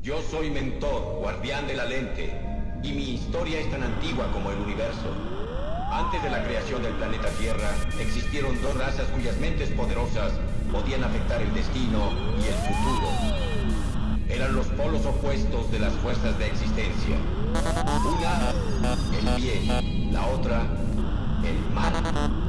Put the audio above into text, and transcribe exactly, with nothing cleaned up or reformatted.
Yo soy Mentor, guardián de la lente, y mi historia es tan antigua como el universo. Antes de la creación del planeta Tierra, existieron dos razas cuyas mentes poderosas podían afectar el destino y el futuro. Eran los polos opuestos de las fuerzas de existencia. Una, el bien, la otra, el mal.